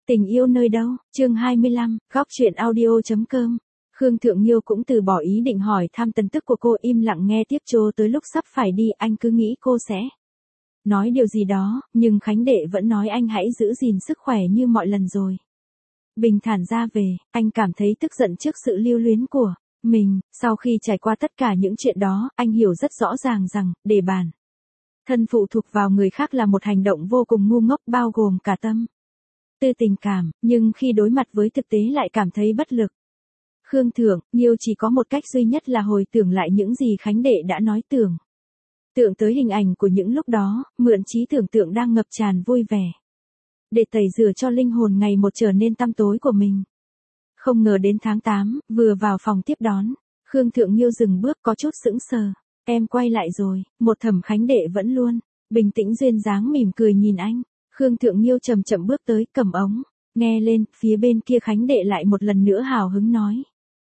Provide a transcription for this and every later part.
Tình yêu nơi đâu, chương 25, góc truyện audio.com. Khương Thượng Nhiêu cũng từ bỏ ý định hỏi thăm tin tức của cô, im lặng nghe tiếp cho tới lúc sắp phải đi. Anh cứ nghĩ cô sẽ nói điều gì đó, nhưng Khánh Đệ vẫn nói anh hãy giữ gìn sức khỏe như mọi lần rồi bình thản ra về. Anh cảm thấy tức giận trước sự lưu luyến của mình. Sau khi trải qua tất cả những chuyện đó, anh hiểu rất rõ ràng rằng, để bản thân phụ thuộc vào người khác là một hành động vô cùng ngu ngốc, bao gồm cả tâm tư tình cảm, nhưng khi đối mặt với thực tế lại cảm thấy bất lực. Khương Thượng Nhiêu chỉ có một cách duy nhất là hồi tưởng lại những gì Khánh Đệ đã nói, tưởng tượng tới hình ảnh của những lúc đó, mượn trí tưởng tượng đang ngập tràn vui vẻ, để tẩy rửa cho linh hồn ngày một trở nên tăm tối của mình. Không ngờ đến tháng 8, vừa vào phòng tiếp đón, Khương Thượng Nhiêu dừng bước có chút sững sờ. Em quay lại rồi, một thẩm Khánh Đệ vẫn luôn bình tĩnh duyên dáng mỉm cười nhìn anh. Khương Thượng Nhiêu chậm chậm bước tới, cầm ống nghe lên. Phía bên kia Khánh Đệ lại một lần nữa hào hứng nói: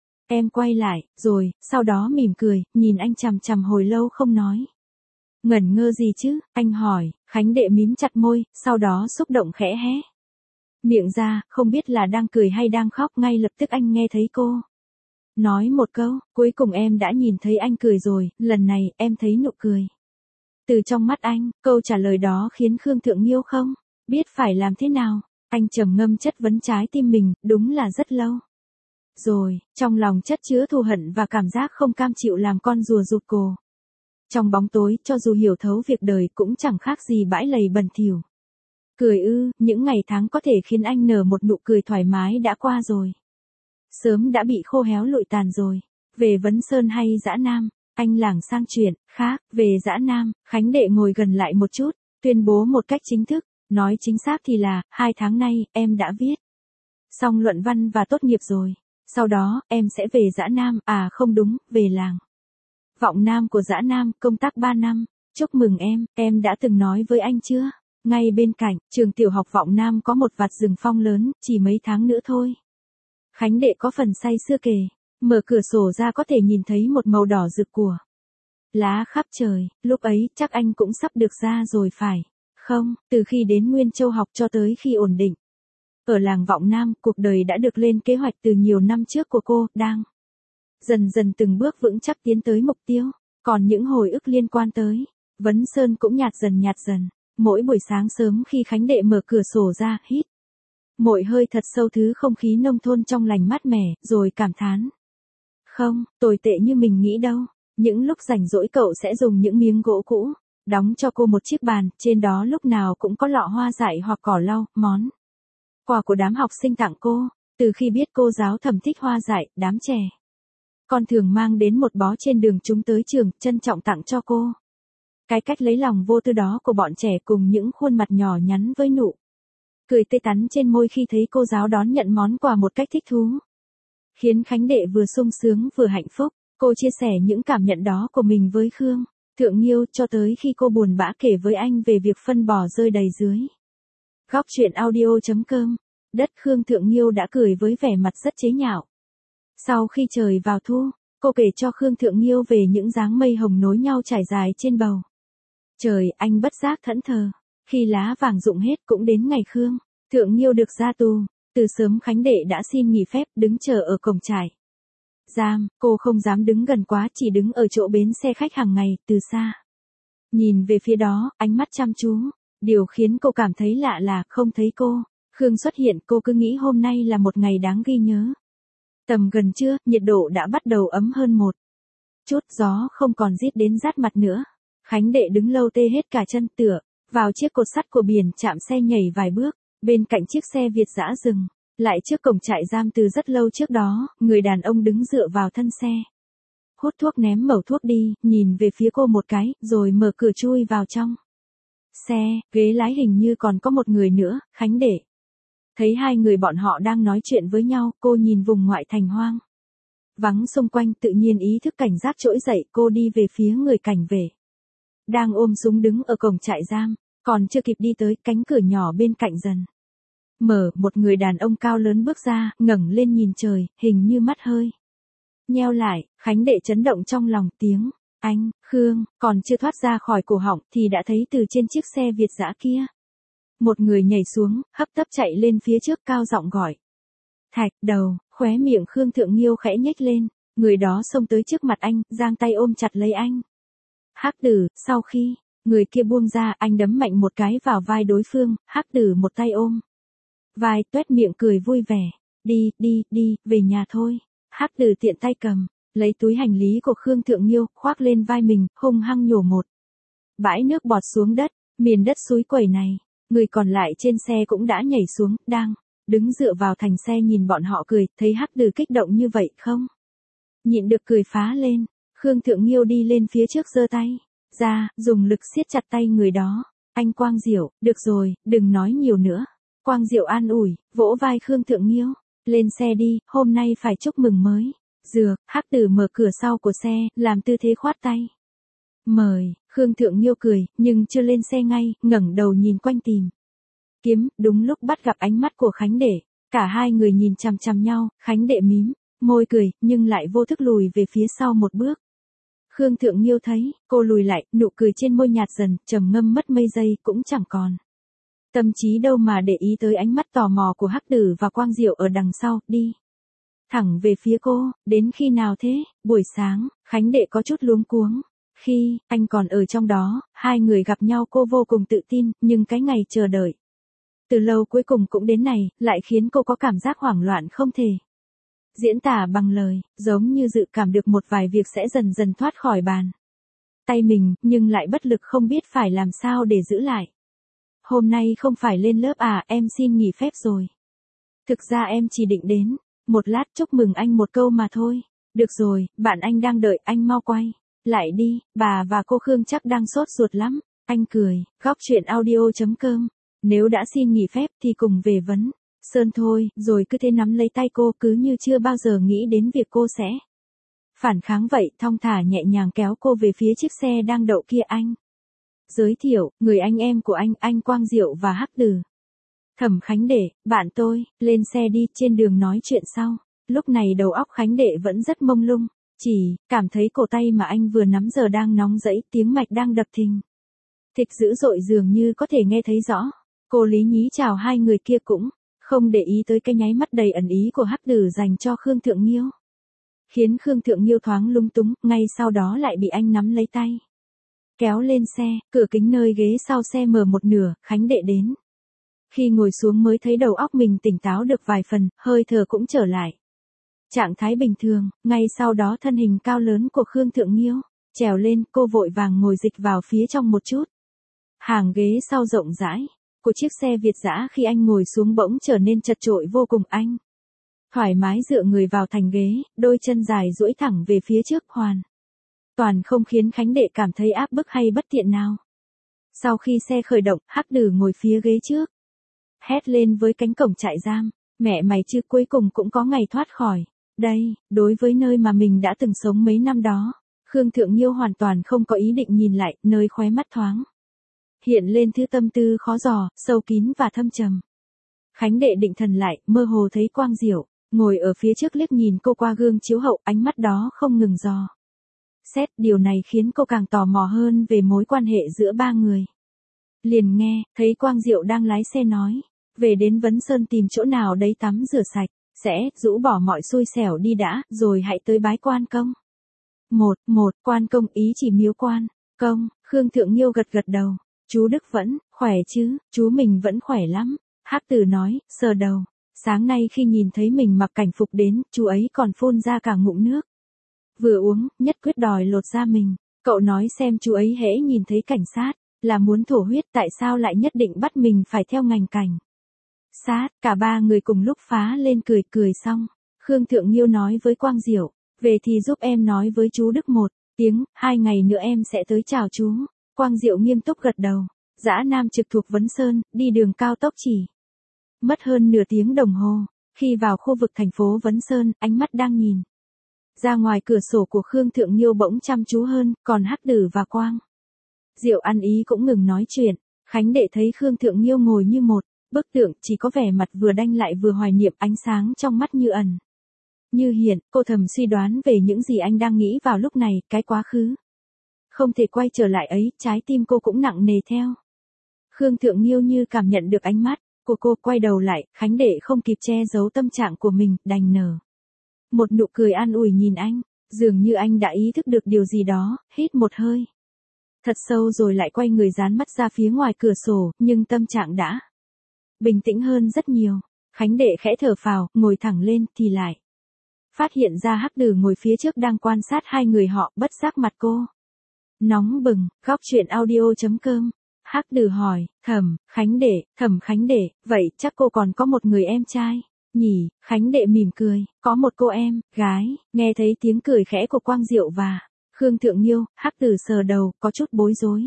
Em quay lại rồi. Sau đó mỉm cười, nhìn anh chằm chằm hồi lâu không nói. Ngẩn ngơ gì chứ, anh hỏi. Khánh Đệ mím chặt môi, sau đó xúc động khẽ hé miệng ra, không biết là đang cười hay đang khóc. Ngay lập tức anh nghe thấy cô nói một câu: Cuối cùng em đã nhìn thấy anh cười rồi, lần này em thấy nụ cười từ trong mắt anh. Câu trả lời đó khiến Khương Thượng Nhiêu không biết phải làm thế nào. Anh trầm ngâm chất vấn trái tim mình, đúng là rất lâu rồi, trong lòng chất chứa thù hận và cảm giác không cam chịu làm con rùa rụt cổ. Trong bóng tối, cho dù hiểu thấu việc đời cũng chẳng khác gì bãi lầy bẩn thỉu. Cười ư, những ngày tháng có thể khiến anh nở một nụ cười thoải mái đã qua rồi. Sớm đã bị khô héo lụi tàn rồi. Về Vấn Sơn hay Dã Nam, anh lảng sang chuyện khác. Về Dã Nam, Khánh Đệ ngồi gần lại một chút, tuyên bố một cách chính thức. Nói chính xác thì là, 2 tháng nay, em đã viết xong luận văn và tốt nghiệp rồi. Sau đó, em sẽ về Dã Nam, à không đúng, về làng Vọng Nam của Dã Nam, công tác 3 năm. Chúc mừng em đã từng nói với anh chưa? Ngay bên cạnh, trường tiểu học Vọng Nam có một vạt rừng phong lớn, chỉ mấy tháng nữa thôi. Khánh Đệ có phần say sưa kể, mở cửa sổ ra có thể nhìn thấy một màu đỏ rực của lá khắp trời. Lúc ấy, chắc anh cũng sắp được ra rồi phải không? Từ khi đến Nguyên Châu học cho tới khi ổn định ở làng Vọng Nam, cuộc đời đã được lên kế hoạch từ nhiều năm trước của cô, đang dần dần từng bước vững chắc tiến tới mục tiêu. Còn những hồi ức liên quan tới Vấn Sơn cũng nhạt dần. Mỗi buổi sáng sớm khi Khánh Đệ mở cửa sổ ra, hít mỗi hơi thật sâu thứ không khí nông thôn trong lành mát mẻ, rồi cảm thán: Không tồi tệ như mình nghĩ đâu. Những lúc rảnh rỗi cậu sẽ dùng những miếng gỗ cũ đóng cho cô một chiếc bàn, trên đó lúc nào cũng có lọ hoa dại hoặc cỏ lau, món quà của đám học sinh tặng cô. Từ khi biết cô giáo Thẩm thích hoa dại, đám trẻ con thường mang đến một bó trên đường chúng tới trường, trân trọng tặng cho cô. Cái cách lấy lòng vô tư đó của bọn trẻ cùng những khuôn mặt nhỏ nhắn với nụ cười tươi tắn trên môi khi thấy cô giáo đón nhận món quà một cách thích thú, khiến Khánh Đệ vừa sung sướng vừa hạnh phúc. Cô chia sẻ những cảm nhận đó của mình với Khương Thượng Nhiêu cho tới khi cô buồn bã kể với anh về việc phân bò rơi đầy dưới góc truyện audio.com. Đất Khương Thượng Nhiêu đã cười với vẻ mặt rất chế nhạo. Sau khi trời vào thu, cô kể cho Khương Thượng Nhiêu về những dáng mây hồng nối nhau trải dài trên bầu trời. Anh bất giác thẫn thờ. Khi lá vàng rụng hết cũng đến ngày Khương Thượng Nhiêu được ra tù. Từ sớm Khánh Đệ đã xin nghỉ phép, đứng chờ ở cổng trại giam. Cô không dám đứng gần quá, chỉ đứng ở chỗ bến xe khách hàng ngày, từ xa nhìn về phía đó, ánh mắt chăm chú. Điều khiến cô cảm thấy lạ là không thấy Khương xuất hiện. Cô cứ nghĩ hôm nay là một ngày đáng ghi nhớ. Tầm gần trưa, nhiệt độ đã bắt đầu ấm hơn một chút, gió không còn rít đến rát mặt nữa. Khánh Đệ đứng lâu tê hết cả chân, tựa vào chiếc cột sắt của biển chạm xe nhảy vài bước. Bên cạnh chiếc xe Việt dã dừng lại trước cổng trại giam từ rất lâu trước đó. Người đàn ông đứng dựa vào thân xe, hút thuốc, ném mẩu thuốc đi, nhìn về phía cô một cái, rồi mở cửa chui vào trong xe. Ghế lái hình như còn có một người nữa. Khánh Đệ thấy hai người bọn họ đang nói chuyện với nhau. Cô nhìn vùng ngoại thành hoang vắng xung quanh, tự nhiên ý thức cảnh giác trỗi dậy. Cô đi về phía người cảnh vệ đang ôm súng đứng ở cổng trại giam. Còn chưa kịp đi tới, cánh cửa nhỏ bên cạnh dần mở, một người đàn ông cao lớn bước ra, ngẩng lên nhìn trời, hình như mắt hơi nheo lại. Khánh Đệ chấn động trong lòng, tiếng anh, Khương, còn chưa thoát ra khỏi cổ họng, thì đã thấy từ trên chiếc xe Việt dã kia, Một người nhảy xuống, hấp tấp chạy lên phía trước cao giọng gọi. Thạch Đầu, khóe miệng Khương Thượng Nghiêu khẽ nhếch lên, người đó xông tới trước mặt anh, giang tay ôm chặt lấy anh. Hắc Tử, sau khi người kia buông ra, anh đấm mạnh một cái vào vai đối phương, Hắc Tử một tay ôm vai, toét miệng cười vui vẻ. Đi, về nhà thôi. Hắc Tử tiện tay cầm lấy túi hành lý của Khương Thượng Nghiêu, khoác lên vai mình, hung hăng nhổ một bãi nước bọt xuống đất, miền đất suối quẩy này. Người còn lại trên xe cũng đã nhảy xuống, đang đứng dựa vào thành xe nhìn bọn họ cười, thấy Hắc Tử kích động như vậy không nhịn được cười phá lên. Khương Thượng Nghiêu đi lên phía trước giơ tay ra, dùng lực siết chặt tay người đó. Anh Quang Diệu, được rồi, đừng nói nhiều nữa. Quang Diệu an ủi, vỗ vai Khương Thượng Nghiêu. Lên xe đi, hôm nay phải chúc mừng mới. Dược, Hắc Tử mở cửa sau của xe, làm tư thế khoát tay. Mời, Khương Thượng Nghiêu cười, nhưng chưa lên xe ngay, ngẩng đầu nhìn quanh tìm kiếm, đúng lúc bắt gặp ánh mắt của Khánh Đệ. Cả hai người nhìn chằm chằm nhau, Khánh Đệ mím môi cười, nhưng lại vô thức lùi về phía sau một bước. Khương Thượng Nghiêu thấy cô lùi lại, nụ cười trên môi nhạt dần, trầm ngâm mất mấy giây, cũng chẳng còn tâm trí đâu mà để ý tới ánh mắt tò mò của Hắc Tử và Quang Diệu ở đằng sau, đi thẳng về phía cô. Đến khi nào thế? Buổi sáng, Khánh Đệ có chút luống cuống. Khi anh còn ở trong đó, hai người gặp nhau cô vô cùng tự tin, nhưng cái ngày chờ đợi từ lâu cuối cùng cũng đến này, lại khiến cô có cảm giác hoảng loạn không thể diễn tả bằng lời, giống như dự cảm được một vài việc sẽ dần dần thoát khỏi bàn tay mình, nhưng lại bất lực không biết phải làm sao để giữ lại. Hôm nay không phải lên lớp à, em xin nghỉ phép rồi. Thực ra em chỉ định đến một lát chúc mừng anh một câu mà thôi. Được rồi, bạn anh đang đợi, anh mau quay lại đi, bà và cô Khương chắc đang sốt ruột lắm. Anh cười, góc chuyện audio.com. Nếu đã xin nghỉ phép thì cùng về Vấn Sơn thôi, rồi cứ thế nắm lấy tay cô, cứ như chưa bao giờ nghĩ đến việc cô sẽ phản kháng vậy, thong thả nhẹ nhàng kéo cô về phía chiếc xe đang đậu kia. Anh giới thiệu, người anh em của anh Quang Diệu và Hắc Tử. Thẩm Khánh Đệ, bạn tôi, lên xe đi, trên đường nói chuyện sau. Lúc này đầu óc Khánh Đệ vẫn rất mông lung, chỉ cảm thấy cổ tay mà anh vừa nắm giờ đang nóng rẫy, tiếng mạch đang đập thình thịch dữ dội, dường như có thể nghe thấy rõ. Cô lý nhí chào hai người kia, cũng không để ý tới cái nháy mắt đầy ẩn ý của Hắc Tử dành cho Khương Thượng Nghiêu, khiến Khương Thượng Nghiêu thoáng lung túng, ngay sau đó lại bị anh nắm lấy tay kéo lên xe. Cửa kính nơi ghế sau xe mở một nửa, Khánh Đệ đến khi ngồi xuống mới thấy đầu óc mình tỉnh táo được vài phần, hơi thở cũng trở lại trạng thái bình thường. Ngay sau đó thân hình cao lớn của Khương Thượng Nghiêu trèo lên, cô vội vàng ngồi dịch vào phía trong một chút. Hàng ghế sau rộng rãi của chiếc xe Việt dã khi anh ngồi xuống bỗng trở nên chật chội vô cùng. Anh thoải mái dựa người vào thành ghế, đôi chân dài duỗi thẳng về phía trước, hoàn toàn không khiến Khánh Đệ cảm thấy áp bức hay bất tiện nào. Sau khi xe khởi động, Hắc Tử ngồi phía ghế trước, hét lên với cánh cổng trại giam, mẹ mày chứ, cuối cùng cũng có ngày thoát khỏi đây. Đối với nơi mà mình đã từng sống mấy năm đó, Khương Thượng Nghiêu hoàn toàn không có ý định nhìn lại, nơi khóe mắt thoáng hiện lên thứ tâm tư khó dò, sâu kín và thâm trầm. Khánh Đệ định thần lại, mơ hồ thấy Quang Diệu ngồi ở phía trước, liếc nhìn cô qua gương chiếu hậu, ánh mắt đó không ngừng dò xét. Điều này khiến cô càng tò mò hơn về mối quan hệ giữa ba người. Liền nghe thấy Quang Diệu đang lái xe nói, về đến Vấn Sơn tìm chỗ nào đấy tắm rửa sạch sẽ, rũ bỏ mọi xui xẻo đi đã, rồi hãy tới bái quan công. Một quan công, ý chỉ miếu quan công. Khương Thượng Nghiêu gật gật đầu. Chú Đức vẫn khỏe chứ? Chú mình vẫn khỏe lắm. Hắc Tử nói, sờ đầu. Sáng nay khi nhìn thấy mình mặc cảnh phục đến, chú ấy còn phun ra cả ngụm nước. Vừa uống, nhất quyết đòi lột da mình. Cậu nói xem, chú ấy hễ nhìn thấy cảnh sát là muốn thổ huyết, tại sao lại nhất định bắt mình phải theo ngành cảnh sát? Cả ba người cùng lúc phá lên cười xong. Khương Thượng Nghiêu nói với Quang Diệu, về thì giúp em nói với chú Đức một tiếng, 2 ngày nữa em sẽ tới chào chú. Quang Diệu nghiêm túc gật đầu. Dã Nam trực thuộc Vấn Sơn, đi đường cao tốc chỉ mất hơn nửa tiếng đồng hồ. Khi vào khu vực thành phố Vấn Sơn, ánh mắt đang nhìn ra ngoài cửa sổ của Khương Thượng Nghiêu bỗng chăm chú hơn, còn Hắc Tử và Quang Diệu ăn ý cũng ngừng nói chuyện. Khánh Đệ thấy Khương Thượng Nghiêu ngồi như một bức tượng, chỉ có vẻ mặt vừa đanh lại vừa hoài niệm, ánh sáng trong mắt như ẩn như hiện. Cô thầm suy đoán về những gì anh đang nghĩ vào lúc này, cái quá khứ không thể quay trở lại ấy, trái tim cô cũng nặng nề theo. Khương Thượng Nghiêu như cảm nhận được ánh mắt của cô, quay đầu lại, Khánh Đệ không kịp che giấu tâm trạng của mình, đành nở một nụ cười an ủi nhìn anh, dường như anh đã ý thức được điều gì đó, hít một hơi thật sâu rồi lại quay người dán mắt ra phía ngoài cửa sổ, nhưng tâm trạng đã bình tĩnh hơn rất nhiều. Khánh Đệ khẽ thở phào, ngồi thẳng lên thì lại phát hiện ra Hắc Đử ngồi phía trước đang quan sát hai người họ, bất giác mặt cô nóng bừng. Góc truyện audio.com. Hắc Đử hỏi, Thẩm Khánh Đệ, vậy chắc cô còn có một người em trai nhỉ? Khánh Đệ mỉm cười, có một cô em gái. Nghe thấy tiếng cười khẽ của Quang Diệu và Khương Thượng Nghiêu, Hắc Đử sờ đầu, có chút bối rối.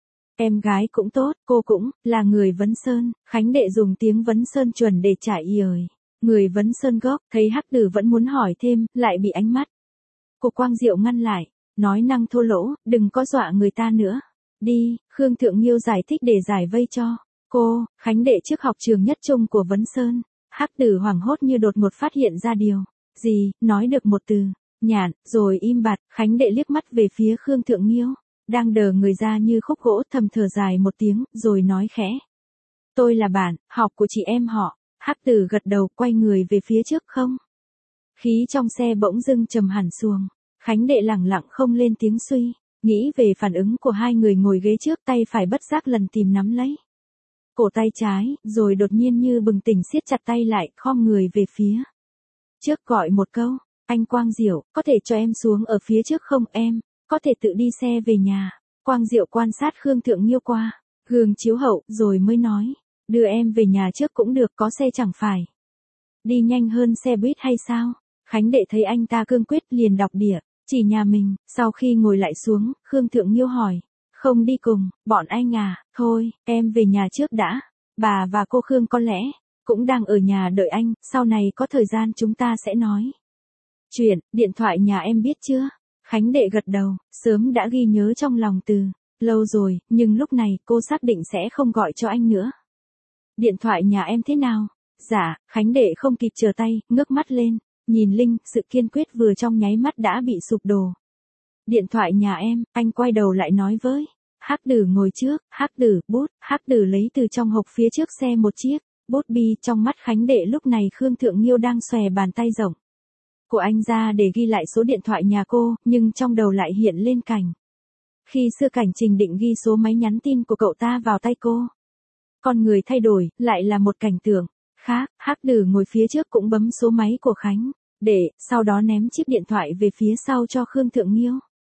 Em gái cũng tốt, cô cũng là người Vấn Sơn. Khánh Đệ dùng tiếng Vấn Sơn chuẩn để trả lời. Người Vấn Sơn gốc, thấy Hắc Đử vẫn muốn hỏi thêm, lại bị ánh mắt của Quang Diệu ngăn lại, nói năng thô lỗ, đừng có dọa người ta nữa. Đi, Khương Thượng Nghiêu giải thích để giải vây cho cô. Khánh Đệ trước học trường nhất trung của Vấn Sơn. Hắc Đử hoảng hốt như đột ngột phát hiện ra điều gì, nói được một từ nhạn, rồi im bặt. Khánh Đệ liếc mắt về phía Khương Thượng Nghiêu, đang đờ người ra như khúc gỗ, thầm thở dài một tiếng, rồi nói khẽ. Tôi là bạn học của chị em họ. Hắc Đử gật đầu, quay người về phía trước. Không khí trong xe bỗng dưng trầm hẳn xuống. Khánh Đệ lẳng lặng không lên tiếng, suy nghĩ về phản ứng của hai người ngồi ghế trước, tay phải bất giác lần tìm nắm lấy cổ tay trái, rồi đột nhiên như bừng tỉnh siết chặt tay lại, khom người về phía trước gọi một câu, anh Quang Diệu, có thể cho em xuống ở phía trước không, em có thể tự đi xe về nhà. Quang Diệu quan sát Khương Thượng Nghiêu qua gương chiếu hậu, rồi mới nói, đưa em về nhà trước cũng được, có xe chẳng phải đi nhanh hơn xe buýt hay sao? Khánh Đệ thấy anh ta cương quyết liền đọc địa chỉ nhà mình. Sau khi ngồi lại xuống, Khương Thượng Nghiêu hỏi, không đi cùng bọn anh à? Thôi, em về nhà trước đã. Bà và cô Khương có lẽ cũng đang ở nhà đợi anh, sau này có thời gian chúng ta sẽ nói chuyện. Điện thoại nhà em biết chưa? Khánh Đệ gật đầu, sớm đã ghi nhớ trong lòng từ lâu rồi, nhưng lúc này cô xác định sẽ không gọi cho anh nữa. Điện thoại nhà em thế nào? Dạ. Khánh Đệ không kịp chờ tay, ngước mắt lên, nhìn Linh, sự kiên quyết vừa trong nháy mắt đã bị sụp đổ. Điện thoại nhà em, anh quay đầu lại nói với Hắc Đử ngồi trước. Hắc Đử, bút. Hắc Đử lấy từ trong hộp phía trước xe một chiếc bút bi. Trong mắt Khánh Đệ lúc này Khương Thượng Nghiêu đang xòe bàn tay rộng của anh ra để ghi lại số điện thoại nhà cô, nhưng trong đầu lại hiện lên cảnh khi xưa cảnh Trình định ghi số máy nhắn tin của cậu ta vào tay cô. Con người thay đổi, lại là một cảnh tượng khác. Hắc Đử ngồi phía trước cũng bấm số máy của Khánh Đệ, sau đó ném chiếc điện thoại về phía sau cho Khương Thượng Nghiêu.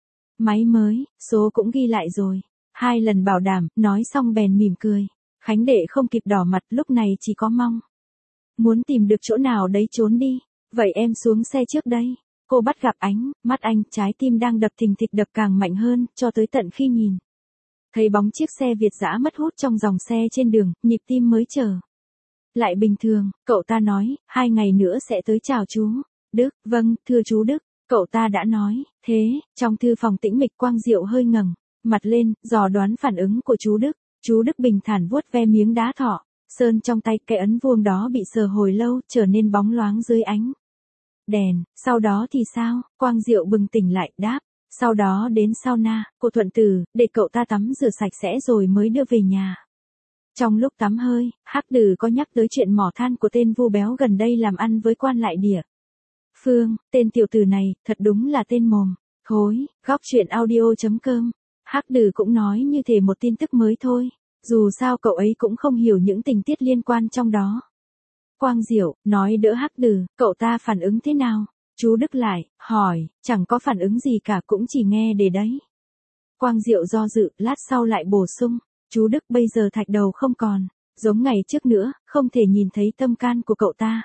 Máy mới, số cũng ghi lại rồi. 2 lần bảo đảm, nói xong bèn mỉm cười. Khánh Đệ không kịp đỏ mặt, lúc này chỉ có mong muốn tìm được chỗ nào đấy trốn đi. Vậy em xuống xe trước đây. Cô bắt gặp ánh mắt anh, trái tim đang đập thình thịch đập càng mạnh hơn, cho tới tận khi nhìn thấy bóng chiếc xe Việt dã mất hút trong dòng xe trên đường, nhịp tim mới trở lại bình thường. Cậu ta nói, 2 ngày nữa sẽ tới chào chú Đức. Vâng, thưa chú Đức. Cậu ta đã nói thế. Trong thư phòng tĩnh mịch, Quang Diệu hơi ngẩng mặt lên, dò đoán phản ứng của chú Đức. Chú Đức bình thản vuốt ve miếng đá thọ sơn trong tay, cái ấn vuông đó bị sờ hồi lâu, trở nên bóng loáng dưới ánh đèn. Sau đó thì sao? Quang Diệu bừng tỉnh lại, đáp. Sau đó đến sauna, cô Thuận Tử, để cậu ta tắm rửa sạch sẽ rồi mới đưa về nhà. Trong lúc tắm hơi, Hắc Đử có nhắc tới chuyện mỏ than của tên Vu béo gần đây làm ăn với quan lại địa phương. Tên tiểu tử này, thật đúng là tên mồm thối. Góc truyện audio.com. Hắc Đử cũng nói như thể một tin tức mới thôi. Dù sao cậu ấy cũng không hiểu những tình tiết liên quan trong đó. Quang Diệu nói đỡ Hắc Đử, cậu ta phản ứng thế nào? Chú Đức lại hỏi, chẳng có phản ứng gì cả, cũng chỉ nghe để đấy. Quang Diệu do dự, lát sau lại bổ sung, chú Đức bây giờ thạch đầu không còn giống ngày trước nữa, không thể nhìn thấy tâm can của cậu ta.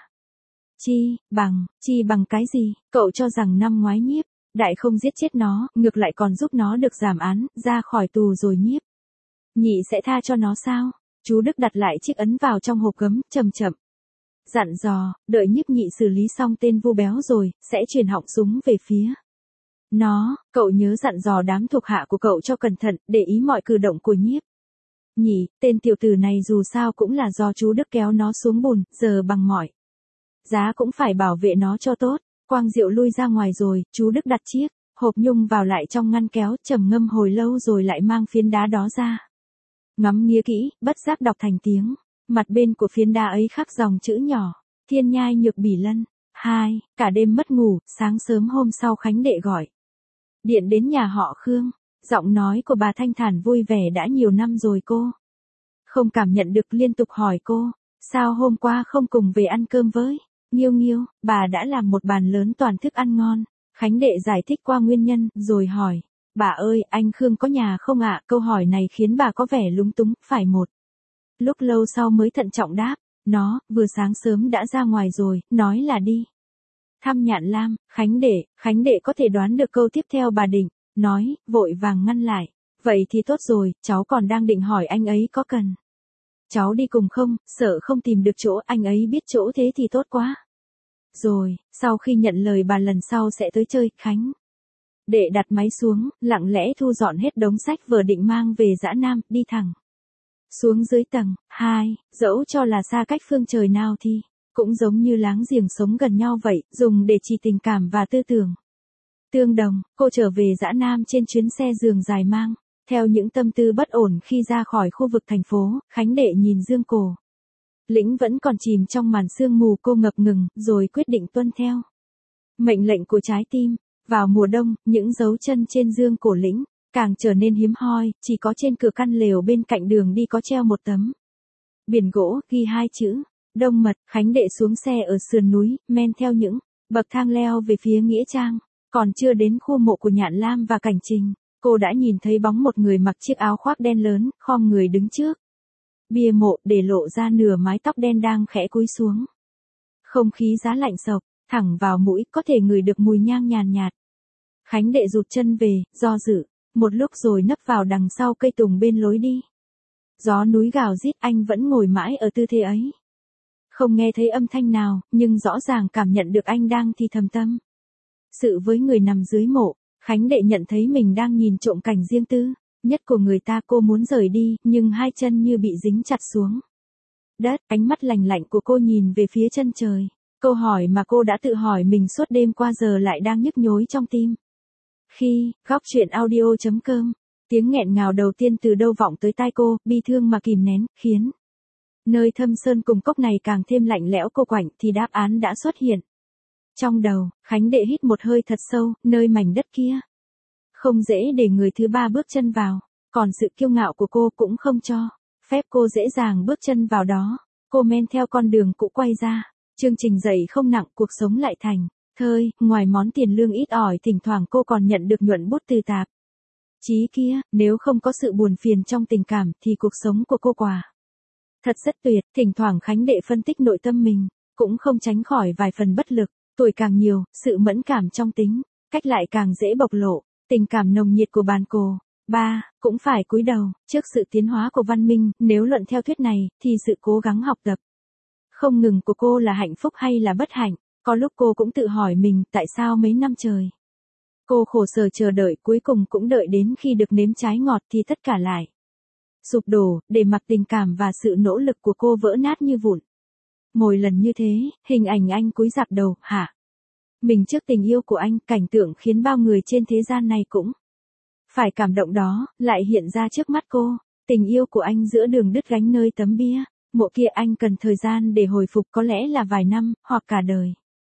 Chi bằng cái gì? Cậu cho rằng năm ngoái Nhiếp Đại không giết chết nó, ngược lại còn giúp nó được giảm án, ra khỏi tù rồi Nhiếp Nhị sẽ tha cho nó sao? Chú Đức đặt lại chiếc ấn vào trong hộp gấm, chậm chậm dặn dò, đợi Nhiếp Nhị xử lý xong tên Vu béo rồi, sẽ truyền họng súng về phía nó. Cậu nhớ dặn dò đám thuộc hạ của cậu cho cẩn thận, để ý mọi cử động của Nhiếp Nhị. Tên tiểu tử này dù sao cũng là do chú Đức kéo nó xuống bùn, giờ bằng mọi giá cũng phải bảo vệ nó cho tốt. Quang Diệu lui ra ngoài rồi, chú Đức đặt chiếc hộp nhung vào lại trong ngăn kéo, trầm ngâm hồi lâu rồi lại mang phiến đá đó ra. Ngắm nghía kỹ, bất giác đọc thành tiếng. Mặt bên của phiến đá ấy khắc dòng chữ nhỏ. Thiên nhai nhược bỉ lân. 2. Cả đêm mất ngủ, sáng sớm hôm sau Khánh đệ gọi điện đến nhà họ Khương. Giọng nói của bà thanh thản vui vẻ, đã nhiều năm rồi cô không cảm nhận được, liên tục hỏi cô, sao hôm qua không cùng về ăn cơm với Nghiêu Nghiêu, bà đã làm một bàn lớn toàn thức ăn ngon. Khánh đệ giải thích qua nguyên nhân, rồi hỏi, bà ơi, anh Khương có nhà không ạ? Câu hỏi này khiến bà có vẻ lúng túng, phải một lúc lâu sau mới thận trọng đáp, nó, vừa sáng sớm đã ra ngoài rồi, nói là đi thăm Nhạn Lam. Khánh đệ có thể đoán được câu tiếp theo bà định nói, vội vàng ngăn lại. Vậy thì tốt rồi, cháu còn đang định hỏi anh ấy có cần cháu đi cùng không, sợ không tìm được chỗ, anh ấy biết chỗ thế thì tốt quá. Rồi, sau khi nhận lời bà lần sau sẽ tới chơi, Khánh đệ đặt máy xuống, lặng lẽ thu dọn hết đống sách vừa định mang về Dã Nam, đi thẳng xuống dưới tầng 2, dẫu cho là xa cách phương trời nào thì cũng giống như láng giềng sống gần nhau vậy, dùng để chỉ tình cảm và tư tưởng tương đồng. Cô trở về Dã Nam trên chuyến xe giường dài mang theo những tâm tư bất ổn. Khi ra khỏi khu vực thành phố, Khánh đệ nhìn Dương Cổ Lĩnh vẫn còn chìm trong màn sương mù, cô ngập ngừng, rồi quyết định tuân theo mệnh lệnh của trái tim. Vào mùa đông, những dấu chân trên Dương Cổ Lĩnh càng trở nên hiếm hoi, chỉ có trên cửa căn lều bên cạnh đường đi có treo một tấm biển gỗ ghi 2 chữ Đông Mật. Khánh đệ xuống xe ở sườn núi, men theo những bậc thang leo về phía nghĩa trang. Còn chưa đến khu mộ của Nhạn Lam và Cảnh Trình, cô đã nhìn thấy bóng một người mặc chiếc áo khoác đen lớn, khom người đứng trước bia mộ, để lộ ra nửa mái tóc đen đang khẽ cúi xuống. Không khí giá lạnh sộc thẳng vào mũi, có thể ngửi được mùi nhang nhàn nhạt. Khánh đệ rụt chân về, do dự một lúc rồi nấp vào đằng sau cây tùng bên lối đi. Gió núi gào rít, anh vẫn ngồi mãi ở tư thế ấy. Không nghe thấy âm thanh nào, nhưng rõ ràng cảm nhận được anh đang thì thầm tâm sự với người nằm dưới mộ. Khánh đệ nhận thấy mình đang nhìn trộm cảnh riêng tư nhất của người ta. Cô muốn rời đi, nhưng hai chân như bị dính chặt xuống đất. Ánh mắt lạnh lạnh của cô nhìn về phía chân trời. Câu hỏi mà cô đã tự hỏi mình suốt đêm qua giờ lại đang nhức nhối trong tim. Khi góc chuyện audio.com, tiếng nghẹn ngào đầu tiên từ đâu vọng tới tai cô, bi thương mà kìm nén, khiến nơi thâm sơn cùng cốc này càng thêm lạnh lẽo cô quạnh, thì đáp án đã xuất hiện. Trong đầu, Khánh đệ hít một hơi thật sâu, nơi mảnh đất kia không dễ để người thứ ba bước chân vào, còn sự kiêu ngạo của cô cũng không cho phép cô dễ dàng bước chân vào đó. Cô men theo con đường cũ quay ra. Chương trình dạy không nặng, cuộc sống lại thành thơi. Ngoài món tiền lương ít ỏi, thỉnh thoảng cô còn nhận được nhuận bút từ tạp chí kia. Nếu không có sự buồn phiền trong tình cảm thì cuộc sống của cô quả thật rất tuyệt. Thỉnh thoảng Khánh đệ phân tích nội tâm mình, cũng không tránh khỏi vài phần bất lực. Tuổi càng nhiều, sự mẫn cảm trong tính cách lại càng dễ bộc lộ. Tình cảm nồng nhiệt của bàn cổ 3 cũng phải cúi đầu trước sự tiến hóa của văn minh. Nếu luận theo thuyết này, thì sự cố gắng học tập không ngừng của cô là hạnh phúc hay là bất hạnh. Có lúc cô cũng tự hỏi mình, tại sao mấy năm trời cô khổ sở chờ đợi, cuối cùng cũng đợi đến khi được nếm trái ngọt thì tất cả lại sụp đổ, để mặc tình cảm và sự nỗ lực của cô vỡ nát như vụn. Mỗi lần như thế, hình ảnh anh cúi rạp đầu, hạ mình trước tình yêu của anh, cảnh tượng khiến bao người trên thế gian này cũng phải cảm động đó, lại hiện ra trước mắt cô. Tình yêu của anh giữa đường đứt gánh nơi tấm bia mộ kia. Anh cần thời gian để hồi phục, có lẽ là vài năm, hoặc cả đời.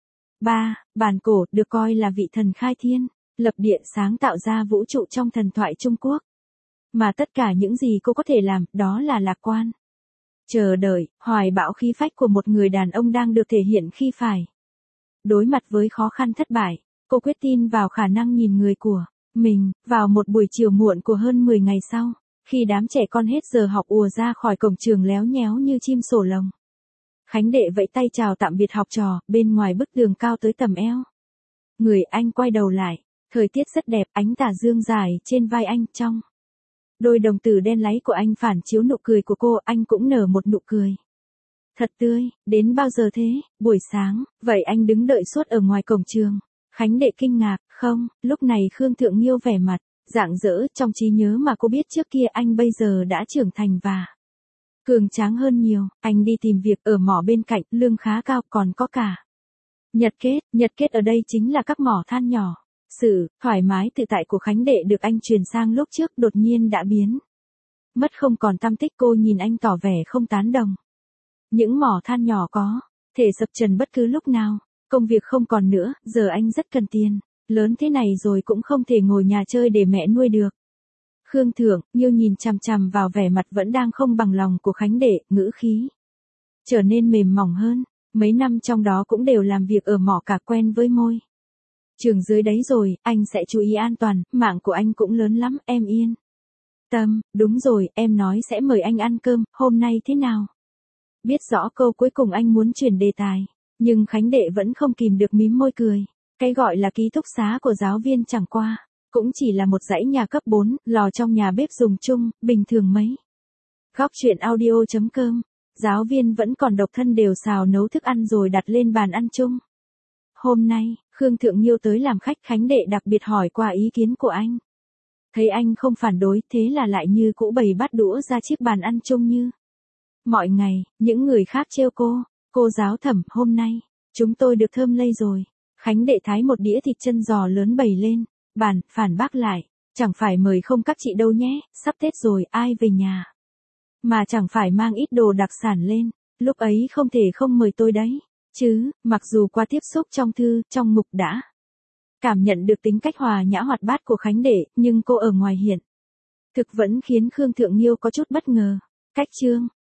3. Bàn cổ được coi là vị thần khai thiên, lập địa, sáng tạo ra vũ trụ trong thần thoại Trung Quốc. Mà tất cả những gì cô có thể làm, đó là lạc quan, chờ đợi. Hoài bão khí phách của một người đàn ông đang được thể hiện khi phải đối mặt với khó khăn thất bại. Cô quyết tin vào khả năng nhìn người của mình. Vào một buổi chiều muộn của hơn 10 ngày sau, khi đám trẻ con hết giờ học ùa ra khỏi cổng trường léo nhéo như chim sổ lồng, Khánh đệ vẫy tay chào tạm biệt học trò. Bên ngoài bức tường cao tới tầm eo người, anh quay đầu lại. Thời tiết rất đẹp, ánh tà dương dài trên vai anh. Trong đôi đồng tử đen láy của anh phản chiếu nụ cười của cô. Anh cũng nở một nụ cười thật tươi. Đến bao giờ thế? Buổi sáng. Vậy anh đứng đợi suốt ở ngoài cổng trường? Khánh đệ kinh ngạc. Không. Lúc này Khương Thượng Nghiêu vẻ mặt rạng rỡ. Trong trí nhớ mà cô biết trước kia, anh bây giờ đã trưởng thành và cường tráng hơn nhiều. Anh đi tìm việc ở mỏ bên cạnh, lương khá cao, còn có cả nhật kết. Nhật kết ở đây chính là các mỏ than nhỏ. Sự thoải mái tự tại của Khánh đệ được anh truyền sang lúc trước, đột nhiên đã biến Mất không còn tăm tích. Cô nhìn anh tỏ vẻ không tán đồng. Những mỏ than nhỏ có thể sập trần bất cứ lúc nào. Công việc không còn nữa, giờ anh rất cần tiền. Lớn thế này rồi cũng không thể ngồi nhà chơi để mẹ nuôi được. Khương Thượng Nhiêu nhìn chằm chằm vào vẻ mặt vẫn đang không bằng lòng của Khánh Đệ, ngữ khí trở nên mềm mỏng hơn. Mấy năm trong đó cũng đều làm việc ở mỏ cả, quen với môi trường dưới đấy rồi, anh sẽ chú ý an toàn, mạng của anh cũng lớn lắm, em yên tâm. Đúng rồi, em nói sẽ mời anh ăn cơm, hôm nay thế nào? Biết rõ câu cuối cùng anh muốn chuyển đề tài, nhưng Khánh Đệ vẫn không kìm được mím môi cười. Cái gọi là ký túc xá của giáo viên chẳng qua cũng chỉ là một dãy nhà cấp 4, lò trong nhà bếp dùng chung, bình thường mấy. Góc chuyện audio.com. Giáo viên vẫn còn độc thân đều xào nấu thức ăn rồi đặt lên bàn ăn chung. Hôm nay, Khương Thượng Nhiêu tới làm khách, Khánh Đệ đặc biệt hỏi qua ý kiến của anh. Thấy anh không phản đối, thế là lại như cũ bày bát đũa ra chiếc bàn ăn chung như mọi ngày. Những người khác trêu cô giáo Thẩm, hôm nay chúng tôi được thơm lây rồi. Khánh Đệ thái một đĩa thịt chân giò lớn bày lên bàn, phản bác lại, chẳng phải mời không các chị đâu nhé, sắp Tết rồi, ai về nhà mà chẳng phải mang ít đồ đặc sản lên, lúc ấy không thể không mời tôi đấy. Chứ, mặc dù qua tiếp xúc trong ngục đã cảm nhận được tính cách hòa nhã hoạt bát của Khánh Đệ, nhưng cô ở ngoài hiện thực vẫn khiến Khương Thượng Nhiêu có chút bất ngờ. Cách chương